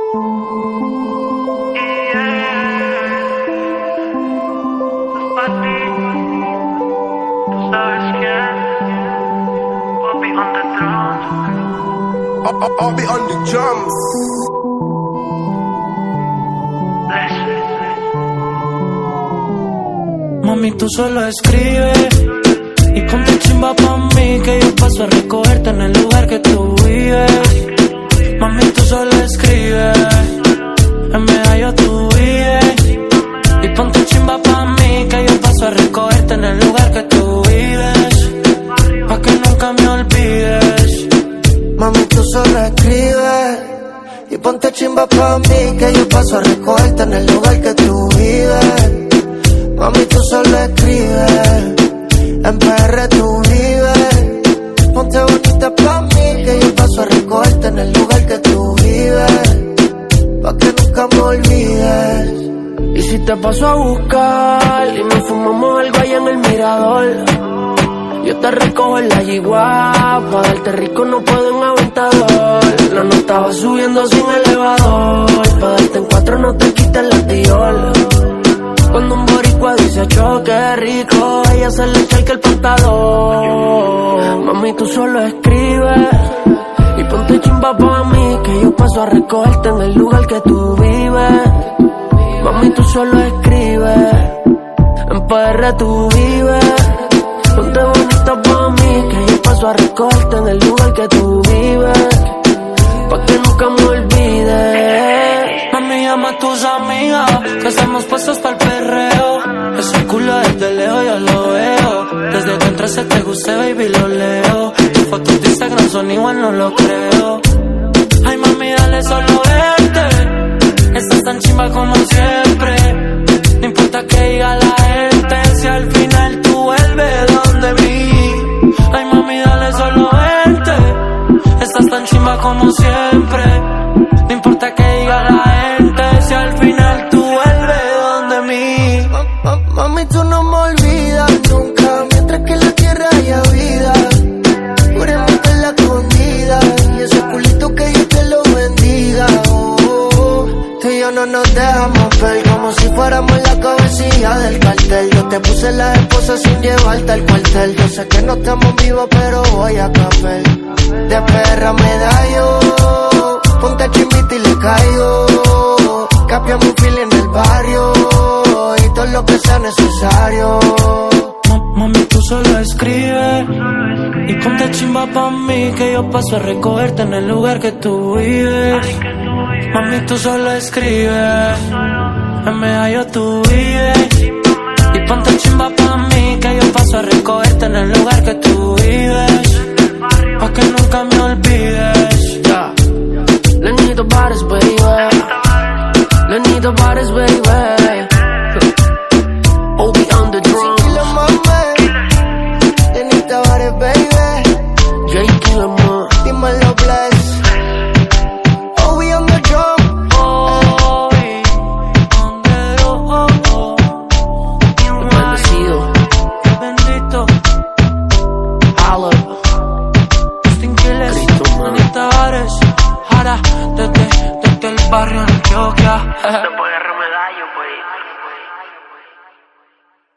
I'll be on the drums. Mami, tú solo escribes y ponte chimba pa' mí, que yo paso a recogerte en el lugar que tú vives. Mami, tú solo escribes, en Medallo tú vives. Y ponte chimba pa' mí, que yo paso a recogerte en el lugar que tú vives, pa' que nunca me olvides. Mami, tú solo escribes y ponte chimba pa' mí, que yo paso a recogerte en el lugar que tú vives. Mami, tú solo escribes, en PR tú vives. Ponte bonita pa' mí, que yo paso a recogerte en el lugar que tú vives, pa' que nunca me olvides. Y si te paso a buscar y nos fumamos algo allá en el mirador, yo te recojo en la yigua, pa' darte rico no puedo en aventador. La nota va subiendo sin elevador, pa' darte en cuatro no te quites la tiola. Cuando un boricua dice choque rico, a ella se le echa el pantalón. Mami, tú solo escribes y ponte chimba pa' mí, que yo paso a recogerte en el lugar que tú vives. Mami, tú solo escribes, en PR tú vives. Ponte bonita pa' mí, que yo paso a recogerte en el lugar que tú vives, pa' que nunca me olvides. Mami, llama a tus amigas, que estamos puestos pa'l perreo. Ese culo desde lejos yo lo veo. Desde que entraste te gusté, baby, lo leo. Tus fotos de Instagram son igual, no lo creo. Ay, mami, dale solo verte, estás tan chimba como siempre. No importa que diga la gente, si al final tú vuelves donde mí. Ay, mami, dale solo verte, estás tan chimba como siempre. No importa que diga la gente, si al final tú vuelves donde mí. Mami, tú no me olvidas nunca, mientras que en la tierra haya vida. Juremos que en la escondida, y ese culito que Dios te lo bendiga. Tú y yo no nos dejamos ver, como si fuéramos la cabecilla del cartel. Yo te puse la esposa sin llevarte al cuartel. Yo sé que no estamos vivos, pero voy a café. De perra Medallo, ponte chimbita y le caigo. Capiamos un fil en el barrio, y todo lo que sea necesario. Mami, tú solo escribes y ponte chimba pa' mí, que yo paso a recogerte en el lugar que tú vives. Mami, tú solo escribes, en Medallo tú vives. Y ponte chimba pa' mí, que yo paso a recogerte en el lugar que tú vives, pa' que nunca me olvides. Yeah. Lenito Bares, baby. Lenito Bares, baby. Obi on the drum. Tranquilo, mami. Lenito Bares, baby. J. Killer, man. Dímelo, bless. Obi on the drum. Obi on the drum. Bendecido. Bendito. Holla. Justin Quiles, Cristo, man. Anita Bares, Jara, desde el barrio Antioquia.